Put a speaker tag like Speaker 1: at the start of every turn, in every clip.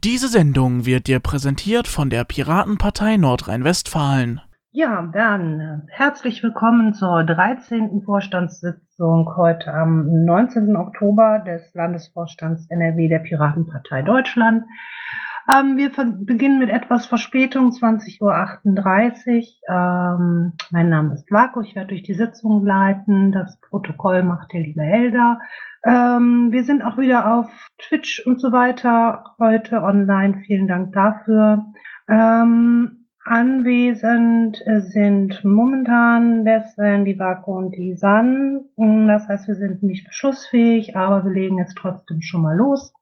Speaker 1: Diese Sendung wird dir präsentiert von der Piratenpartei Nordrhein-Westfalen.
Speaker 2: Ja, dann herzlich willkommen zur 13. Vorstandssitzung heute am 19. Oktober des Landesvorstands NRW der Piratenpartei Deutschland. Wir beginnen mit etwas Verspätung, 20:38 Uhr. Mein Name ist Vako, ich werde durch die Sitzung leiten. Das Protokoll macht der liebe Helder. Wir sind auch wieder auf Twitch und so weiter heute online. Vielen Dank dafür. Anwesend sind momentan der Sven, die Vako und die San. Das heißt, wir sind nicht beschlussfähig, aber wir legen jetzt trotzdem schon mal los.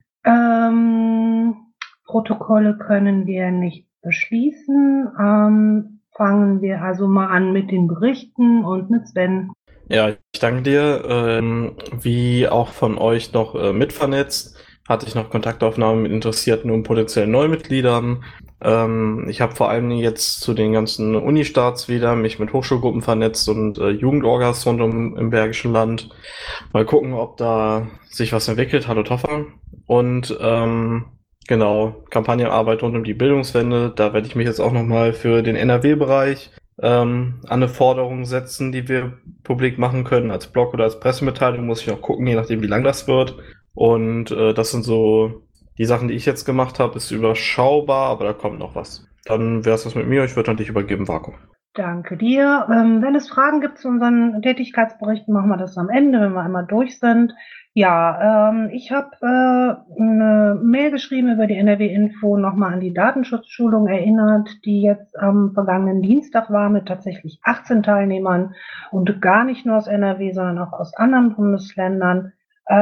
Speaker 2: Protokolle können wir nicht beschließen. Fangen wir also mal an mit den Berichten und mit Sven.
Speaker 3: Ja, ich danke dir. Wie auch von euch noch mitvernetzt, hatte ich noch Kontaktaufnahmen mit interessierten und potenziellen Neumitgliedern. Ich habe vor allem jetzt zu den ganzen Unistarts wieder mich mit Hochschulgruppen vernetzt und Jugendorgas rund im Bergischen Land. Mal gucken, ob da sich was entwickelt. Hallo Toffer. Und genau, Kampagnenarbeit rund um die Bildungswende. Da werde ich mich jetzt auch nochmal für den NRW-Bereich an eine Forderung setzen, die wir publik machen können, als Blog oder als Pressemitteilung. Muss ich noch gucken, je nachdem, wie lang das wird. Und das sind so die Sachen, die ich jetzt gemacht habe. Ist überschaubar, aber da kommt noch was. Dann wäre es das mit mir. Ich würde an dich übergeben, Vako.
Speaker 2: Danke dir. Wenn es Fragen gibt zu unseren Tätigkeitsberichten, machen wir das am Ende, wenn wir einmal durch sind. Ja, ich habe eine Mail geschrieben über die NRW-Info, nochmal an die Datenschutzschulung erinnert, die jetzt am vergangenen Dienstag war mit tatsächlich 18 Teilnehmern und gar nicht nur aus NRW, sondern auch aus anderen Bundesländern.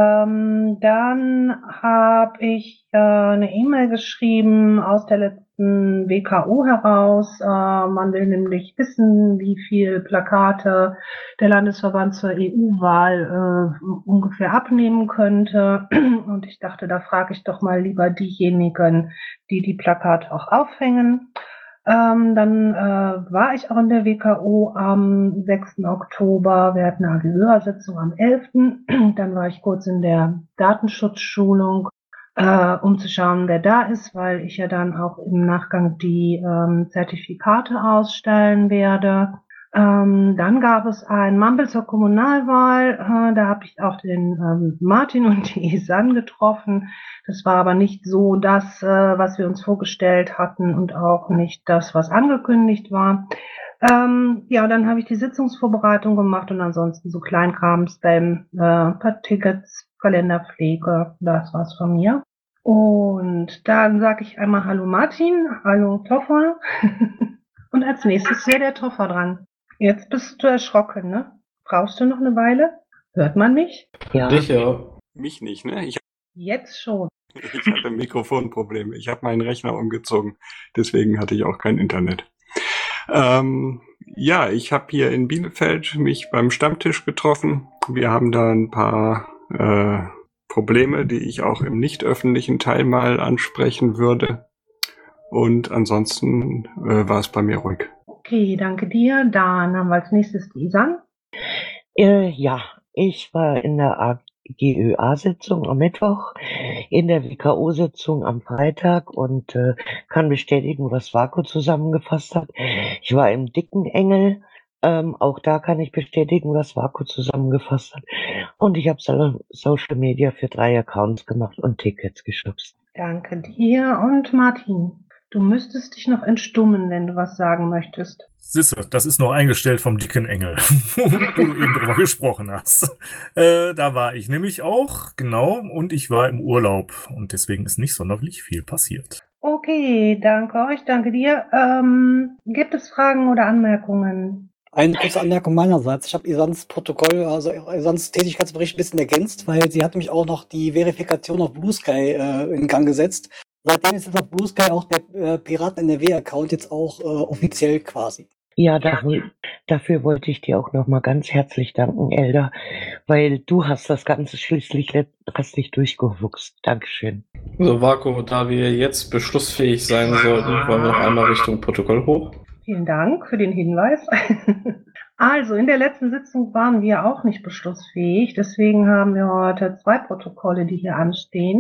Speaker 2: Dann habe ich eine E-Mail geschrieben aus der letzten WKO heraus. Man will nämlich wissen, wie viel Plakate der Landesverband zur EU-Wahl ungefähr abnehmen könnte. Und ich dachte, da frage ich doch mal lieber diejenigen, die die Plakate auch aufhängen. Dann war ich auch in der WKO am 6. Oktober. Wir hatten eine AGÖA-Sitzung am 11. Dann war ich kurz in der Datenschutzschulung, um zu schauen, wer da ist, weil ich ja dann auch im Nachgang die Zertifikate ausstellen werde. Dann gab es ein Mumble zur Kommunalwahl. Da habe ich auch den Martin und die Isan getroffen. Das war aber nicht so das, was wir uns vorgestellt hatten und auch nicht das, was angekündigt war. Ja, dann habe ich die Sitzungsvorbereitung gemacht und ansonsten so Kleinkram, Spam, paar Tickets, Kalenderpflege, das war's von mir. Und dann sage ich einmal Hallo Martin, hallo Toffer. Und als nächstes wäre der Toffer dran. Jetzt bist du erschrocken, ne? Brauchst du noch eine Weile? Hört man mich?
Speaker 3: Ja. Dich, ja.
Speaker 4: Mich nicht, ne?
Speaker 2: Jetzt schon.
Speaker 4: Ich hatte Mikrofonprobleme. Ich habe meinen Rechner umgezogen. Deswegen hatte ich auch kein Internet. Ja, ich habe hier in Bielefeld mich beim Stammtisch getroffen. Wir haben da ein paar Probleme, die ich auch im nicht öffentlichen Teil mal ansprechen würde. Und ansonsten war es bei mir ruhig.
Speaker 2: Okay, danke dir. Dann haben wir als nächstes die Isan.
Speaker 5: Ja, ich war in der AGÖA-Sitzung am Mittwoch, in der WKO-Sitzung am Freitag und kann bestätigen, was Vako zusammengefasst hat. Ich war im Dicken Engel. Auch da kann ich bestätigen, was Vako zusammengefasst hat. Und ich habe Social Media für 3 Accounts gemacht und Tickets geschubst.
Speaker 2: Danke dir. Und Martin, du müsstest dich noch entstummen, wenn du was sagen möchtest.
Speaker 6: Sisse, das ist noch eingestellt vom dicken Engel, wo du eben drüber gesprochen hast. Da war ich nämlich auch, genau, und ich war im Urlaub und deswegen ist nicht sonderlich viel passiert.
Speaker 2: Okay, danke euch, danke dir. Gibt es Fragen oder Anmerkungen?
Speaker 7: Eine kurze Anmerkung meinerseits. Ich habe Isans Protokoll, also Isans Tätigkeitsbericht ein bisschen ergänzt, weil sie hat nämlich auch noch die Verifikation auf Blue Sky in Gang gesetzt. Seitdem ist jetzt auf Blue Sky auch der Piraten-NRW-Account jetzt auch offiziell quasi.
Speaker 5: Ja, dafür wollte ich dir auch nochmal ganz herzlich danken, Elda, weil du hast das Ganze schließlich letztlich durchgewuchst. Dankeschön.
Speaker 3: So, Vako, da wir jetzt beschlussfähig sein sollten, wollen wir noch einmal Richtung Protokoll hoch.
Speaker 2: Vielen Dank für den Hinweis. Also, in der letzten Sitzung waren wir auch nicht beschlussfähig. Deswegen haben wir heute 2 Protokolle, die hier anstehen.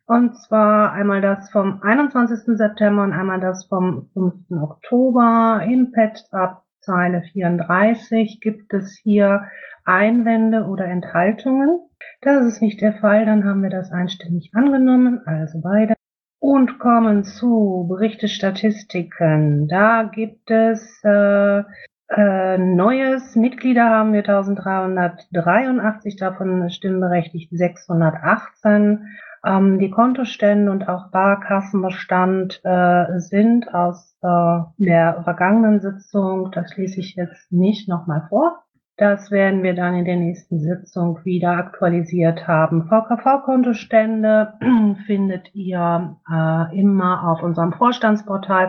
Speaker 2: Und zwar einmal das vom 21. September und einmal das vom 5. Oktober. Im Pad ab Zeile 34 gibt es hier Einwände oder Enthaltungen. Das ist nicht der Fall, dann haben wir das einstimmig angenommen, also beide. Und kommen zu Berichte, Statistiken. Da gibt es Neues. Mitglieder haben wir 1383, davon stimmberechtigt 618. Die Kontostände und auch Barkassenbestand sind aus der vergangenen Sitzung, das lese ich jetzt nicht nochmal vor. Das werden wir dann in der nächsten Sitzung wieder aktualisiert haben. VKV-Kontostände findet ihr immer auf unserem Vorstandsportal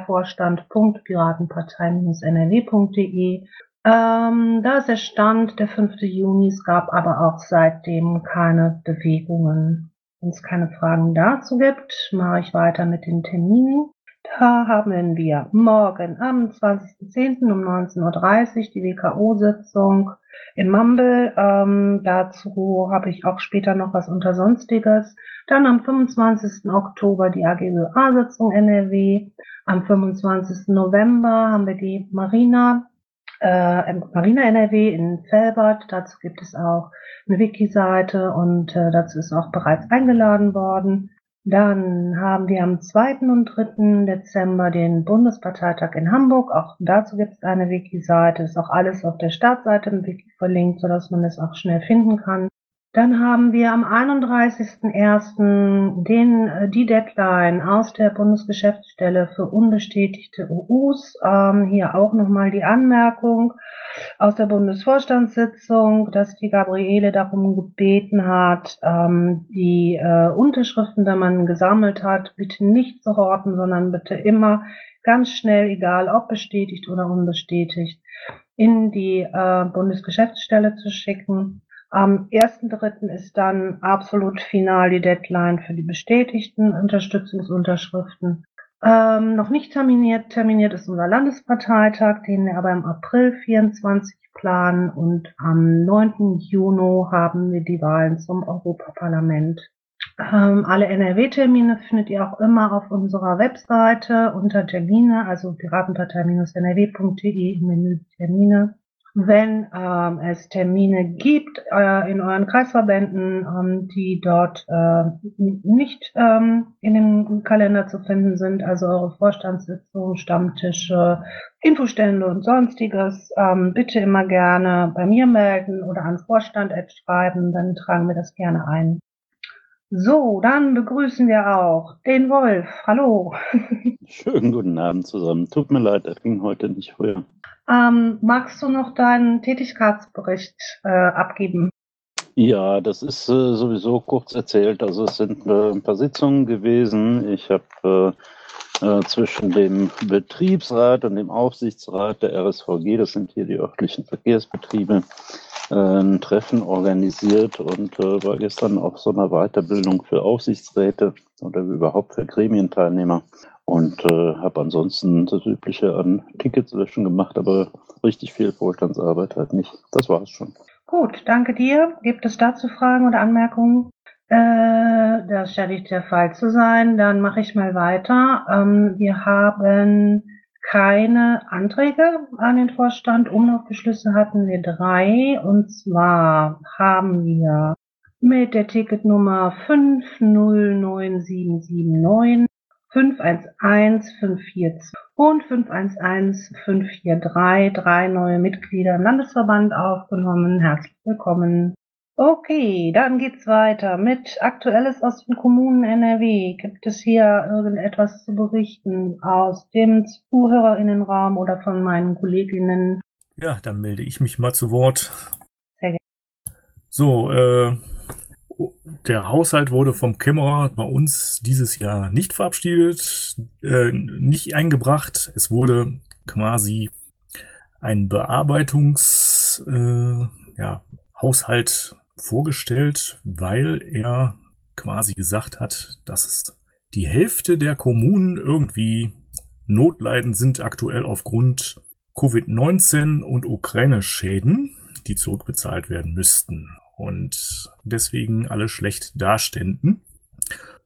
Speaker 2: vorstand.piratenpartei-nrw.de. Da ist der Stand der 5. Juni. Es gab aber auch seitdem keine Bewegungen. Wenn es keine Fragen dazu gibt, mache ich weiter mit den Terminen. Da haben wir morgen am 20.10. um 19:30 Uhr die WKO-Sitzung im Mumble. Dazu habe ich auch später noch was unter Sonstiges. Dann am 25. Oktober die AGÖA-Sitzung NRW. Am 25. November haben wir die Marina NRW in Velbert. Dazu gibt es auch eine Wiki-Seite und dazu ist auch bereits eingeladen worden. Dann haben wir am 2. und 3. Dezember den Bundesparteitag in Hamburg. Auch dazu gibt es eine Wiki-Seite. Ist auch alles auf der Startseite im Wiki verlinkt, sodass man es auch schnell finden kann. Dann haben wir am 31.01. Die Deadline aus der Bundesgeschäftsstelle für unbestätigte UUs. Hier auch nochmal die Anmerkung aus der Bundesvorstandssitzung, dass die Gabriele darum gebeten hat, die Unterschriften, die man gesammelt hat, bitte nicht zu horten, sondern bitte immer ganz schnell, egal ob bestätigt oder unbestätigt, in die Bundesgeschäftsstelle zu schicken. Am 1.3. ist dann absolut final die Deadline für die bestätigten Unterstützungsunterschriften. Noch nicht terminiert ist unser Landesparteitag, den wir aber im April 24 planen, und am 9. Juni haben wir die Wahlen zum Europaparlament. Alle NRW-Termine findet ihr auch immer auf unserer Webseite unter Termine, also piratenpartei-nrw.de im Menü Termine. Wenn es Termine gibt in euren Kreisverbänden, die dort nicht in dem Kalender zu finden sind, also eure Vorstandssitzungen, Stammtische, Infostände und Sonstiges, bitte immer gerne bei mir melden oder an Vorstand schreiben, dann tragen wir das gerne ein. So, dann begrüßen wir auch den Wolf. Hallo.
Speaker 8: Schönen guten Abend zusammen. Tut mir leid, er ging heute nicht früher.
Speaker 2: Magst du noch deinen Tätigkeitsbericht abgeben?
Speaker 8: Ja, das ist sowieso kurz erzählt. Also es sind ein paar Sitzungen gewesen. Ich habe zwischen dem Betriebsrat und dem Aufsichtsrat der RSVG, das sind hier die örtlichen Verkehrsbetriebe, ein Treffen organisiert und war gestern auf so einer Weiterbildung für Aufsichtsräte oder überhaupt für Gremienteilnehmer und habe ansonsten das Übliche an Tickets löschen gemacht, aber richtig viel Vorstandsarbeit halt nicht. Das war's schon.
Speaker 2: Gut, danke dir. Gibt es dazu Fragen oder Anmerkungen? Das scheint nicht der Fall zu sein. Dann mache ich mal weiter. Wir haben keine Anträge an den Vorstand. Umlaufbeschlüsse hatten wir 3. Und zwar haben wir mit der Ticketnummer 509779 511542 und 511543 3 neue Mitglieder im Landesverband aufgenommen. Herzlich willkommen. Okay, dann geht's weiter mit Aktuelles aus den Kommunen NRW. Gibt es hier irgendetwas zu berichten aus dem ZuhörerInnenraum oder von meinen Kolleginnen?
Speaker 6: Ja, dann melde ich mich mal zu Wort.
Speaker 2: Sehr gerne.
Speaker 6: So, der Haushalt wurde vom Kämmerer bei uns dieses Jahr nicht verabschiedet, nicht eingebracht. Es wurde quasi ein Haushalt vorgestellt, weil er quasi gesagt hat, dass es die Hälfte der Kommunen irgendwie notleidend sind aktuell aufgrund Covid-19 und Ukraine-Schäden, die zurückbezahlt werden müssten und deswegen alle schlecht daständen.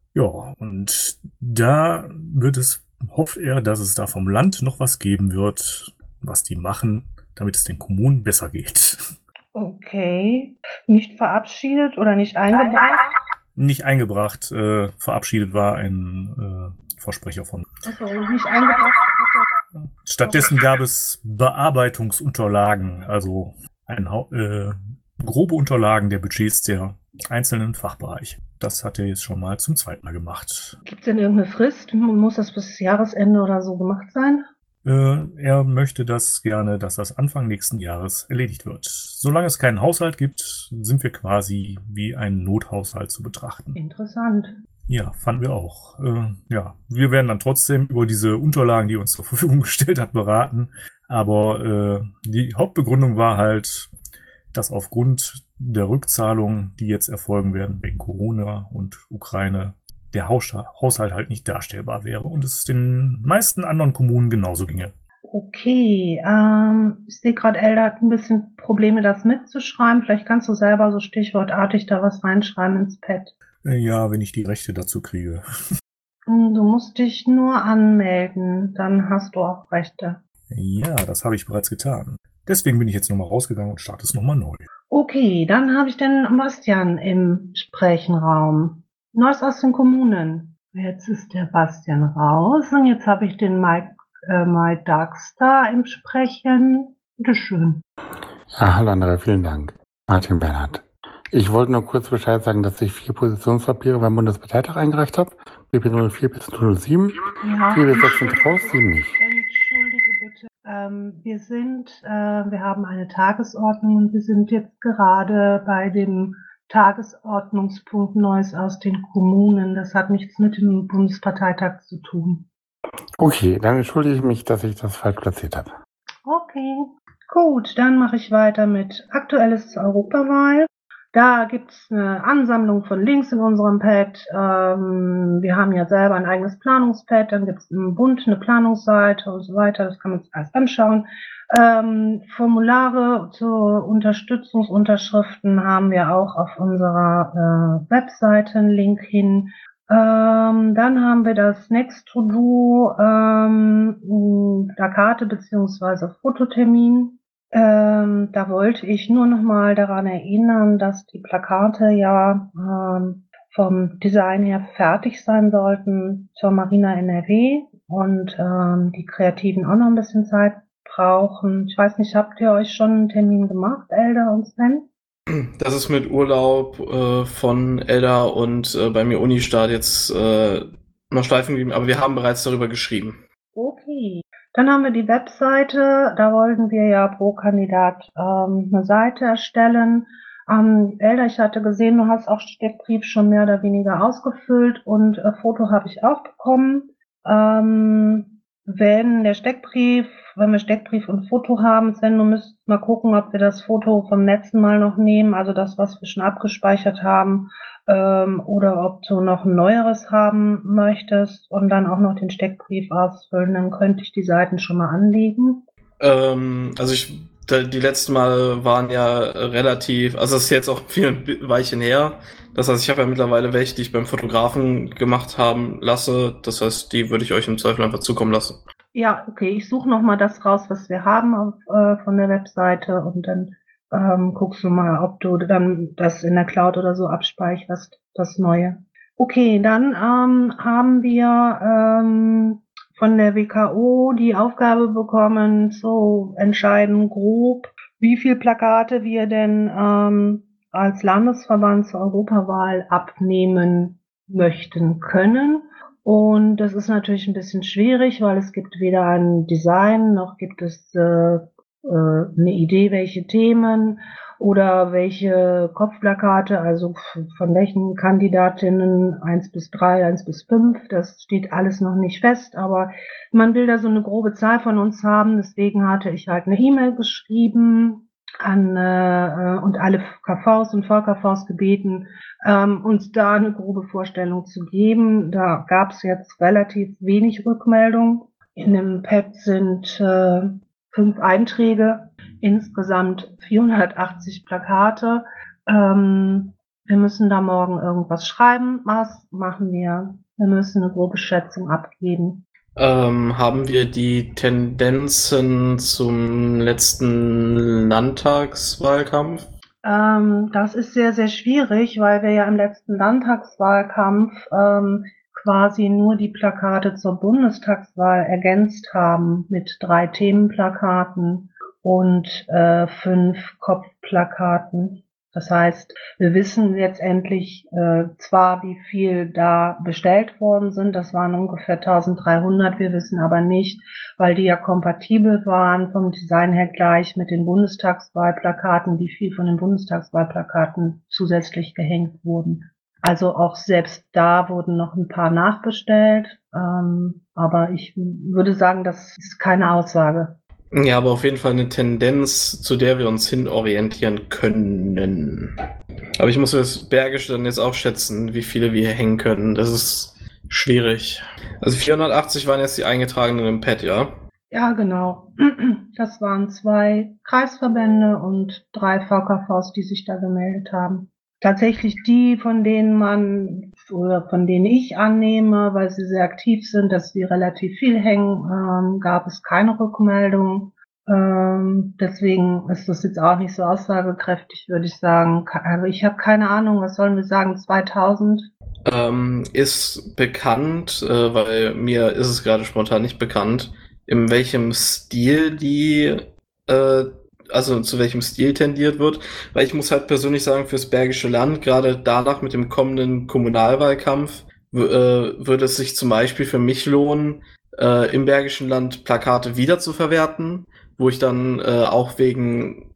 Speaker 6: Ja, und da hofft er, dass es da vom Land noch was geben wird, was die machen, damit es den Kommunen besser geht.
Speaker 2: Okay. Nicht verabschiedet oder nicht eingebracht?
Speaker 6: Nicht eingebracht, verabschiedet war ein Versprecher von.
Speaker 2: Achso, nicht eingebracht.
Speaker 6: Stattdessen gab es Bearbeitungsunterlagen, also grobe Unterlagen der Budgets der einzelnen Fachbereiche. Das hat er jetzt schon mal zum zweiten Mal gemacht.
Speaker 2: Gibt es denn irgendeine Frist? Muss das bis Jahresende oder so gemacht sein?
Speaker 6: Er möchte das gerne, dass das Anfang nächsten Jahres erledigt wird. Solange es keinen Haushalt gibt, sind wir quasi wie ein Nothaushalt zu betrachten.
Speaker 2: Interessant.
Speaker 6: Ja, fanden wir auch. Ja, wir werden dann trotzdem über diese Unterlagen, die er uns zur Verfügung gestellt hat, beraten. Aber die Hauptbegründung war halt, dass aufgrund der Rückzahlungen, die jetzt erfolgen werden wegen Corona und Ukraine, der Haushalt halt nicht darstellbar wäre und es den meisten anderen Kommunen genauso ginge.
Speaker 2: Okay, ich sehe gerade, Elda hat ein bisschen Probleme, das mitzuschreiben. Vielleicht kannst du selber so stichwortartig da was reinschreiben ins Pad.
Speaker 6: Ja, wenn ich die Rechte dazu kriege.
Speaker 2: Du musst dich nur anmelden, dann hast du auch Rechte.
Speaker 6: Ja, das habe ich bereits getan. Deswegen bin ich jetzt nochmal rausgegangen und starte es nochmal neu.
Speaker 2: Okay, dann habe ich den Bastian im Sprechenraum. Neues aus den Kommunen. Jetzt ist der Bastian raus und jetzt habe ich den Mike Darkstar im Sprechen. Bitteschön.
Speaker 9: Ja, hallo Andrea, vielen Dank. Martin Bernhard. Ich wollte nur kurz Bescheid sagen, dass ich 4 Positionspapiere beim Bundesparteitag eingereicht habe. BP 04 bis 07.
Speaker 2: Ja.
Speaker 9: 4 bis 6 sind raus, 7 nicht.
Speaker 2: Entschuldige bitte. Wir haben eine Tagesordnung und wir sind jetzt gerade bei dem Tagesordnungspunkt Neues aus den Kommunen. Das hat nichts mit dem Bundesparteitag zu tun.
Speaker 9: Okay, dann entschuldige ich mich, dass ich das falsch platziert habe.
Speaker 2: Okay, gut, dann mache ich weiter mit Aktuelles zur Europawahl. Da gibt's eine Ansammlung von Links in unserem Pad. Wir haben ja selber ein eigenes Planungspad, dann gibt's im Bund eine Planungsseite und so weiter. Das kann man sich alles anschauen. Formulare zur Unterstützungsunterschriften haben wir auch auf unserer Webseite einen Link hin. Dann haben wir das Next To Do Plakate beziehungsweise Fototermin. Da wollte ich nur noch mal daran erinnern, dass die Plakate ja vom Design her fertig sein sollten zur Marina NRW und die Kreativen auch noch ein bisschen Zeit brauchen. Ich weiß nicht, habt ihr euch schon einen Termin gemacht, Elda und Sven?
Speaker 3: Das ist mit Urlaub von Elda und bei mir Unistart jetzt noch schleifen geblieben, aber wir haben bereits darüber geschrieben.
Speaker 2: Okay. Dann haben wir die Webseite, da wollten wir ja pro Kandidat eine Seite erstellen. Elda, ich hatte gesehen, du hast auch Steckbrief schon mehr oder weniger ausgefüllt und Foto habe ich auch bekommen. Wenn wir Steckbrief und Foto haben, Sven, du müsstest mal gucken, ob wir das Foto vom letzten Mal noch nehmen, also das, was wir schon abgespeichert haben, oder ob du noch ein neueres haben möchtest und dann auch noch den Steckbrief ausfüllen, dann könnte ich die Seiten schon mal anlegen.
Speaker 3: Die letzten Mal waren ja relativ, also es ist jetzt auch viel Weilchen her. Das heißt, ich habe ja mittlerweile welche, die ich beim Fotografen gemacht haben lasse. Das heißt, die würde ich euch im Zweifel einfach zukommen lassen.
Speaker 2: Ja, okay, ich suche noch mal das raus, was wir haben von der Webseite und dann guckst du mal, ob du dann das in der Cloud oder so abspeicherst, das Neue. Okay, dann haben wir von der WKO die Aufgabe bekommen, zu entscheiden grob, wie viel Plakate wir denn als Landesverband zur Europawahl abnehmen möchten können. Und das ist natürlich ein bisschen schwierig, weil es gibt weder ein Design, noch gibt es eine Idee, welche Themen oder welche Kopfplakate, also von welchen Kandidatinnen 1 bis 3, 1 bis 5, das steht alles noch nicht fest, aber man will da so eine grobe Zahl von uns haben, deswegen hatte ich halt eine E-Mail geschrieben und alle KVs und VKVs gebeten, uns da eine grobe Vorstellung zu geben. Da gab es jetzt relativ wenig Rückmeldung. In dem Pad sind 5 Einträge, insgesamt 480 Plakate. Wir wir müssen da morgen irgendwas schreiben. Was machen wir? Wir müssen eine grobe Schätzung abgeben.
Speaker 3: Haben wir die Tendenzen zum letzten Landtagswahlkampf?
Speaker 2: Das ist sehr, sehr schwierig, weil wir ja im letzten Landtagswahlkampf quasi nur die Plakate zur Bundestagswahl ergänzt haben mit 3 Themenplakaten und 5 Kopfplakaten. Das heißt, wir wissen letztendlich zwar, wie viel da bestellt worden sind, das waren ungefähr 1300, wir wissen aber nicht, weil die ja kompatibel waren, vom Design her gleich mit den Bundestagswahlplakaten, wie viel von den Bundestagswahlplakaten zusätzlich gehängt wurden. Also auch selbst da wurden noch ein paar nachbestellt, aber ich würde sagen, das ist keine Aussage.
Speaker 3: Ja, aber auf jeden Fall eine Tendenz, zu der wir uns hin orientieren können. Aber ich muss das Bergische dann jetzt auch schätzen, wie viele wir hier hängen können. Das ist schwierig. Also 480 waren jetzt die eingetragenen im Pad, ja?
Speaker 2: Ja, genau. Das waren 2 Kreisverbände und 3 VKVs, die sich da gemeldet haben. Tatsächlich die, von denen ich annehme, weil sie sehr aktiv sind, dass sie relativ viel hängen, gab es keine Rückmeldung. Deswegen ist das jetzt auch nicht so aussagekräftig, würde ich sagen. Also ich habe keine Ahnung, was sollen wir sagen, 2000?
Speaker 3: Ist bekannt, weil mir ist es gerade spontan nicht bekannt, in welchem Stil also zu welchem Stil tendiert wird, weil ich muss halt persönlich sagen, fürs Bergische Land, gerade danach mit dem kommenden Kommunalwahlkampf, würde es sich zum Beispiel für mich lohnen, im Bergischen Land Plakate wieder zu verwerten, wo ich dann auch wegen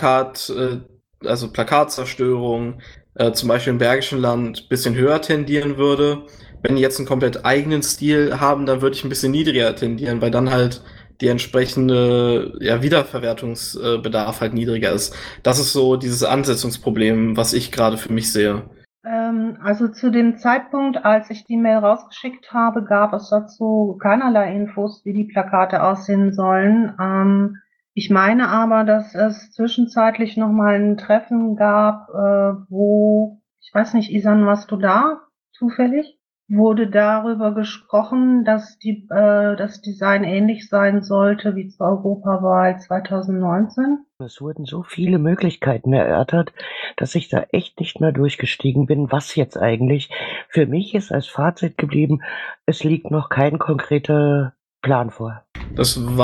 Speaker 3: Plakatzerstörung zum Beispiel im Bergischen Land ein bisschen höher tendieren würde. Wenn die jetzt einen komplett eigenen Stil haben, dann würde ich ein bisschen niedriger tendieren, weil dann halt die entsprechende Wiederverwertungsbedarf halt niedriger ist. Das ist so dieses Ansetzungsproblem, was ich gerade für mich sehe.
Speaker 2: Also zu dem Zeitpunkt, als ich die Mail rausgeschickt habe, gab es dazu keinerlei Infos, wie die Plakate aussehen sollen. Ich meine aber, dass es zwischenzeitlich nochmal ein Treffen gab, wo, ich weiß nicht, Isan, warst du da zufällig? Wurde darüber gesprochen, dass das Design ähnlich sein sollte wie zur Europawahl 2019?
Speaker 5: Es wurden so viele Möglichkeiten erörtert, dass ich da echt nicht mehr durchgestiegen bin, was jetzt eigentlich. Für mich ist als Fazit geblieben, es liegt noch kein konkreter Plan vor.
Speaker 3: Die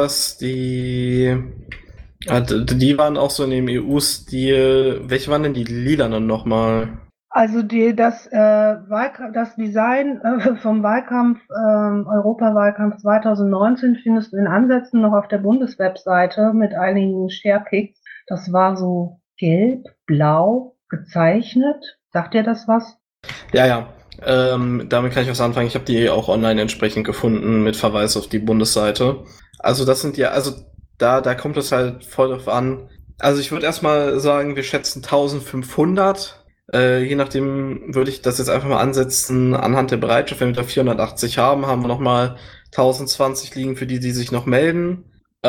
Speaker 3: waren auch so in dem EU-Stil. Welche waren denn die lilanen nochmal?
Speaker 2: Also das Design vom Wahlkampf, Europawahlkampf 2019 findest du in Ansätzen noch auf der Bundeswebseite mit einigen Sharepics. Das war so gelb, blau gezeichnet. Sagt dir das was?
Speaker 3: Ja. Damit kann ich was anfangen. Ich habe die auch online entsprechend gefunden mit Verweis auf die Bundesseite. Also das sind da kommt es halt voll drauf an. Also ich würde erstmal sagen, wir schätzen 1500. Je nachdem würde ich das jetzt einfach mal ansetzen anhand der Bereitschaft. Wenn wir da 480 haben, haben wir nochmal 1020 liegen für die sich noch melden.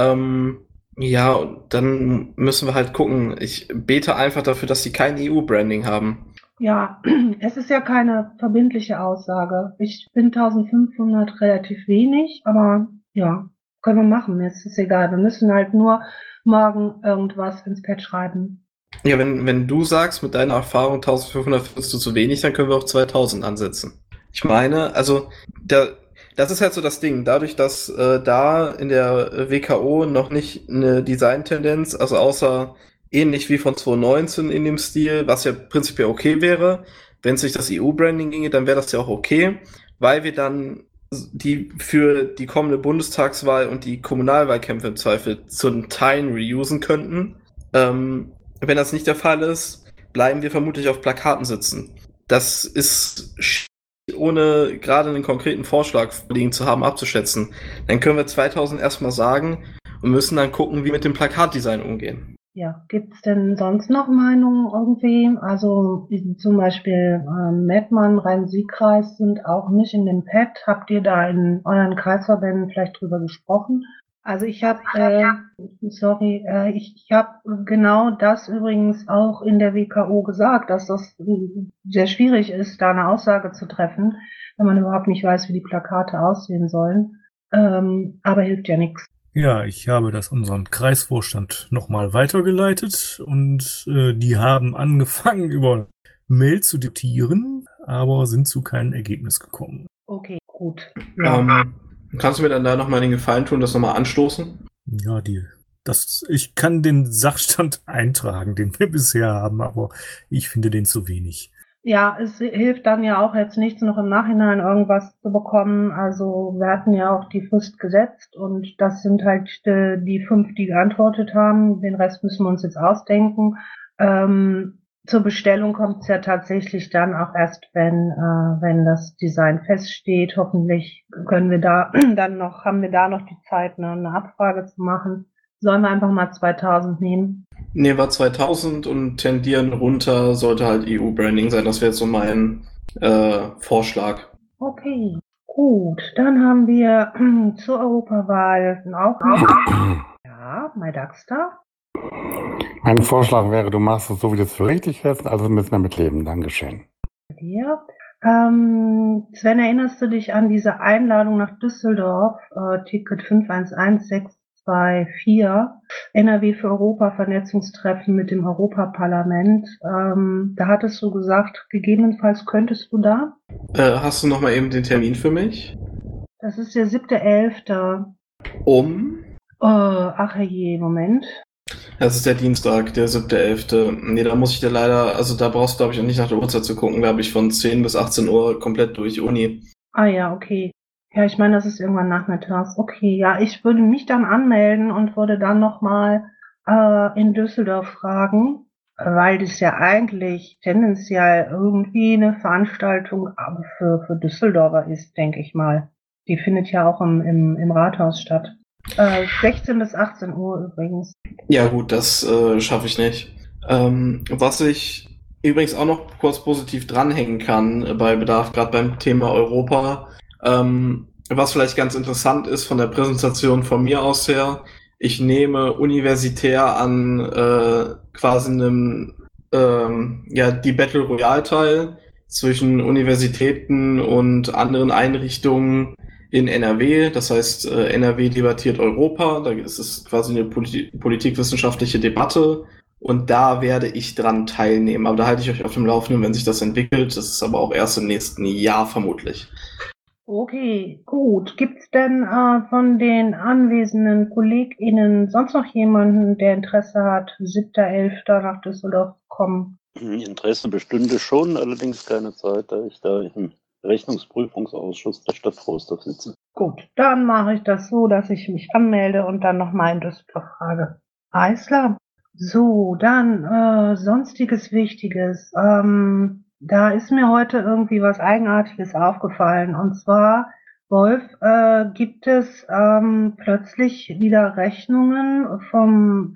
Speaker 3: Ja, und dann müssen wir halt gucken. Ich bete einfach dafür, dass sie kein EU-Branding haben.
Speaker 2: Ja, es ist ja keine verbindliche Aussage. Ich finde 1500 relativ wenig, aber ja, können wir machen. Mir ist es egal. Wir müssen halt nur morgen irgendwas ins Pad schreiben.
Speaker 3: Ja, wenn du sagst, mit deiner Erfahrung 1500 findest du zu wenig, dann können wir auch 2000 ansetzen. Ich meine, also das ist halt so das Ding. Dadurch, dass da in der WKO noch nicht eine Designtendenz, also außer ähnlich wie von 2019 in dem Stil, was ja prinzipiell okay wäre, wenn es sich das EU-Branding ginge, dann wäre das ja auch okay, weil wir dann die für die kommende Bundestagswahl und die Kommunalwahlkämpfe im Zweifel zum Teil reusen könnten. Wenn das nicht der Fall ist, bleiben wir vermutlich auf Plakaten sitzen. Das ist ohne gerade einen konkreten Vorschlag liegen zu haben, abzuschätzen. Dann können wir 2000 erstmal sagen und müssen dann gucken, wie mit dem Plakatdesign umgehen.
Speaker 2: Ja, gibt's denn sonst noch Meinungen irgendwie? Also zum Beispiel Mettmann, Rhein-Sieg-Kreis sind auch nicht in dem Pad. Habt ihr da in euren Kreisverbänden vielleicht drüber gesprochen? Also ich habe, ich habe genau das übrigens auch in der WKO gesagt, dass das sehr schwierig ist, da eine Aussage zu treffen, wenn man überhaupt nicht weiß, wie die Plakate aussehen sollen. Aber hilft ja nichts.
Speaker 6: Ja, ich habe das unseren Kreisvorstand nochmal weitergeleitet und die haben angefangen, über Mail zu diktieren, aber sind zu keinem Ergebnis gekommen.
Speaker 2: Okay, gut. Ja.
Speaker 3: Kannst du mir dann da nochmal den Gefallen tun, das nochmal anstoßen?
Speaker 6: Ja, ich kann den Sachstand eintragen, den wir bisher haben, aber ich finde den zu wenig.
Speaker 2: Ja, es hilft dann ja auch jetzt nichts, noch im Nachhinein irgendwas zu bekommen. Also wir hatten ja auch die Frist gesetzt und das sind halt die 5, die geantwortet haben. Den Rest müssen wir uns jetzt ausdenken. Zur Bestellung kommt es ja tatsächlich dann auch erst, wenn das Design feststeht. Hoffentlich können wir haben wir da noch die Zeit, eine Abfrage zu machen. Sollen wir einfach mal 2000 nehmen?
Speaker 3: Nee, war 2000 und tendieren runter sollte halt EU-Branding sein. Das wäre jetzt so mein Vorschlag.
Speaker 2: Okay, gut. Dann haben wir zur Europawahl auch ja, MyDaxter.
Speaker 9: Mein Vorschlag wäre, du machst es so, wie du es für richtig hältst, also müssen wir mit leben. Dankeschön.
Speaker 2: Dir. Sven, erinnerst du dich an diese Einladung nach Düsseldorf, Ticket 511624, NRW für Europa, Vernetzungstreffen mit dem Europaparlament? Da hattest du gesagt, gegebenenfalls könntest du da?
Speaker 3: Hast du noch mal eben den Termin für mich?
Speaker 2: Das ist der 7.11. Ach je, Moment.
Speaker 3: Das ist der Dienstag, der 7.11. Nee, da muss ich dir leider, also da brauchst du, glaube ich, auch nicht nach der Uhrzeit zu gucken. Da habe ich von 10 bis 18 Uhr komplett durch Uni.
Speaker 2: Ah ja, okay. Ja, ich meine, das ist irgendwann nachmittags. Okay, ja, ich würde mich dann anmelden und würde dann nochmal in Düsseldorf fragen, weil das ja eigentlich tendenziell irgendwie eine Veranstaltung für Düsseldorfer ist, denke ich mal. Die findet ja auch im Rathaus statt. 16 bis 18 Uhr übrigens.
Speaker 3: Ja gut, das schaffe ich nicht. Was ich übrigens auch noch kurz positiv dranhängen kann bei Bedarf, gerade beim Thema Europa, was vielleicht ganz interessant ist von der Präsentation von mir aus her, ich nehme universitär an quasi einem die Battle Royale teil zwischen Universitäten und anderen Einrichtungen in NRW. Das heißt, NRW debattiert Europa. Da ist es quasi eine politikwissenschaftliche Debatte. Und da werde ich dran teilnehmen. Aber da halte ich euch auf dem Laufenden, wenn sich das entwickelt. Das ist aber auch erst im nächsten Jahr vermutlich.
Speaker 2: Okay, gut. Gibt's denn von den anwesenden KollegInnen sonst noch jemanden, der Interesse hat, 7.11. nach Düsseldorf zu kommen?
Speaker 8: Interesse bestünde schon, allerdings keine Zeit, da ich da im Rechnungsprüfungsausschuss der Stadt Troisdorf sitze.
Speaker 2: Gut, dann mache ich das so, dass ich mich anmelde und dann nochmal in Düsseldorf frage. Alles klar. So, dann sonstiges Wichtiges. Da ist mir heute irgendwie was Eigenartiges aufgefallen. Und zwar, Wolf, gibt es plötzlich wieder Rechnungen vom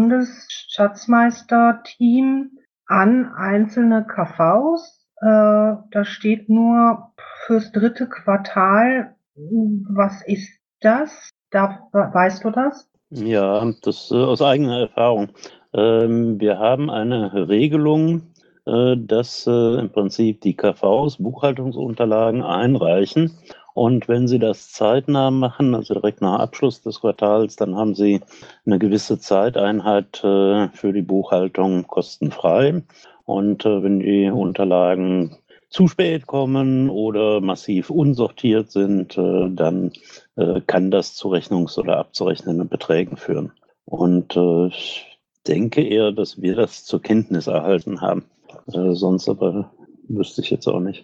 Speaker 2: Bundesschatzmeister-Team an einzelne KVs. Da steht nur fürs 3. Quartal. Was ist das? Weißt du das?
Speaker 8: Ja, das aus eigener Erfahrung. Wir haben eine Regelung, dass im Prinzip die KVs Buchhaltungsunterlagen einreichen. Und wenn Sie das zeitnah machen, also direkt nach Abschluss des Quartals, dann haben Sie eine gewisse Zeiteinheit für die Buchhaltung kostenfrei. Und wenn die Unterlagen zu spät kommen oder massiv unsortiert sind, dann kann das zu rechnungs- oder abzurechnenden Beträgen führen. Und ich denke eher, dass wir das zur Kenntnis erhalten haben. Sonst aber wüsste ich jetzt auch nicht.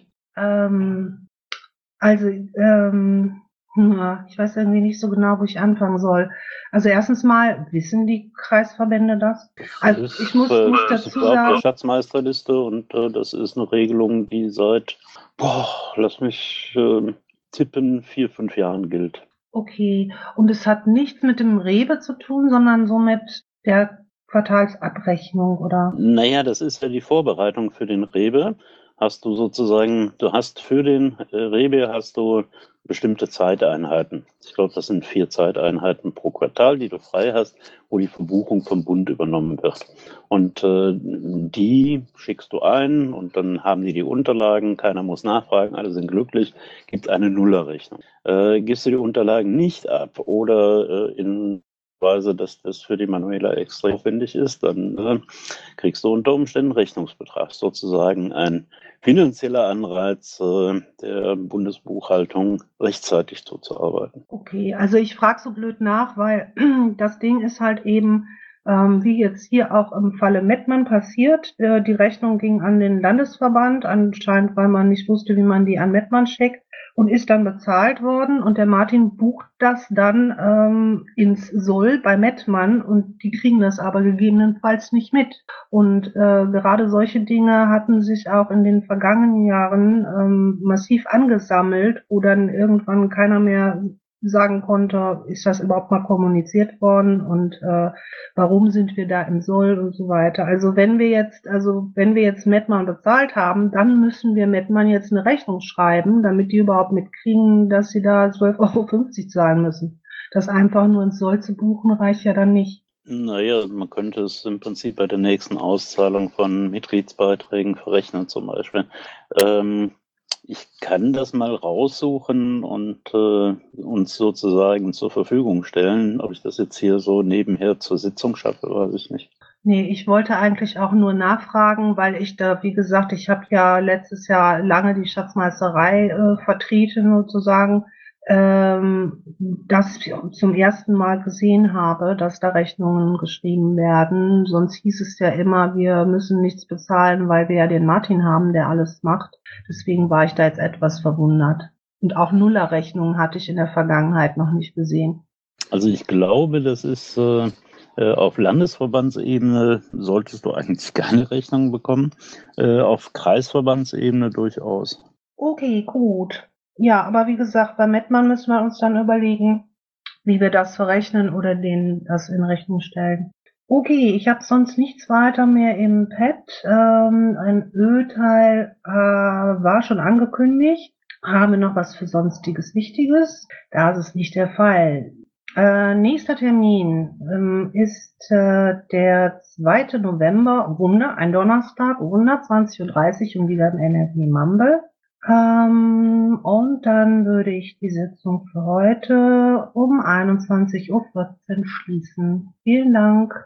Speaker 2: Ich weiß irgendwie nicht so genau, wo ich anfangen soll. Also erstens mal, wissen die Kreisverbände das? Also ich muss dazu
Speaker 8: auf
Speaker 2: sagen,
Speaker 8: der Schatzmeisterliste und das ist eine Regelung, die seit, lass mich tippen, 4-5 Jahren gilt.
Speaker 2: okay. Und es hat nichts mit dem Rewe zu tun, sondern so mit der Quartalsabrechnung, oder?
Speaker 8: Naja, das ist ja die Vorbereitung für den Rewe. hast du sozusagen, du hast für den Rebe hast du bestimmte Zeiteinheiten. Ich glaube, das sind 4 Zeiteinheiten pro Quartal, die du frei hast, wo die Verbuchung vom Bund übernommen wird. Und die schickst du ein und dann haben die Unterlagen, keiner muss nachfragen, alle sind glücklich, gibt eine Nullerrechnung. Gibst du die Unterlagen nicht ab oder in Weise, dass das für die Manuela extra aufwendig ist, dann kriegst du unter Umständen Rechnungsbetrag, sozusagen ein finanzieller Anreiz der Bundesbuchhaltung, rechtzeitig zuzuarbeiten.
Speaker 2: Okay, also ich frage so blöd nach, weil das Ding ist halt eben, wie jetzt hier auch im Falle Mettmann passiert, die Rechnung ging an den Landesverband, anscheinend, weil man nicht wusste, wie man die an Mettmann schickt, und ist dann bezahlt worden, und der Martin bucht das dann ins Soll bei Mettmann, und die kriegen das aber gegebenenfalls nicht mit. Und gerade solche Dinge hatten sich auch in den vergangenen Jahren massiv angesammelt, wo dann irgendwann keiner mehr sagen konnte, ist das überhaupt mal kommuniziert worden und warum sind wir da im Soll und so weiter. Also wenn wir jetzt Mettmann bezahlt haben, dann müssen wir Mettmann jetzt eine Rechnung schreiben, damit die überhaupt mitkriegen, dass sie da 12,50 € zahlen müssen. Das einfach nur ins Soll zu buchen reicht ja dann nicht.
Speaker 8: Naja, man könnte es im Prinzip bei der nächsten Auszahlung von Mitgliedsbeiträgen verrechnen zum Beispiel. Ich kann das mal raussuchen und uns sozusagen zur Verfügung stellen. Ob ich das jetzt hier so nebenher zur Sitzung schaffe, weiß ich nicht.
Speaker 2: Nee, ich wollte eigentlich auch nur nachfragen, weil ich da, wie gesagt, ich habe ja letztes Jahr lange die Schatzmeisterei vertreten sozusagen, dass ich zum ersten Mal gesehen habe, dass da Rechnungen geschrieben werden. Sonst hieß es ja immer, wir müssen nichts bezahlen, weil wir ja den Martin haben, der alles macht. Deswegen war ich da jetzt etwas verwundert. Und auch Nullerrechnungen hatte ich in der Vergangenheit noch nicht gesehen.
Speaker 8: Also ich glaube, das ist auf Landesverbandsebene solltest du eigentlich keine Rechnung bekommen, auf Kreisverbandsebene durchaus.
Speaker 2: Okay, gut. Ja, aber wie gesagt, bei Mettmann müssen wir uns dann überlegen, wie wir das verrechnen oder denen das in Rechnung stellen. Okay, ich habe sonst nichts weiter mehr im Pad. Ein Ölteil war schon angekündigt. Haben wir noch was für Sonstiges Wichtiges? Da ist es nicht der Fall. Nächster Termin ist der 2. November, ein Donnerstag, 20:30 Uhr, wieder im NRW Mumble. Und dann würde ich die Sitzung für heute um 21:14 Uhr schließen. Vielen Dank.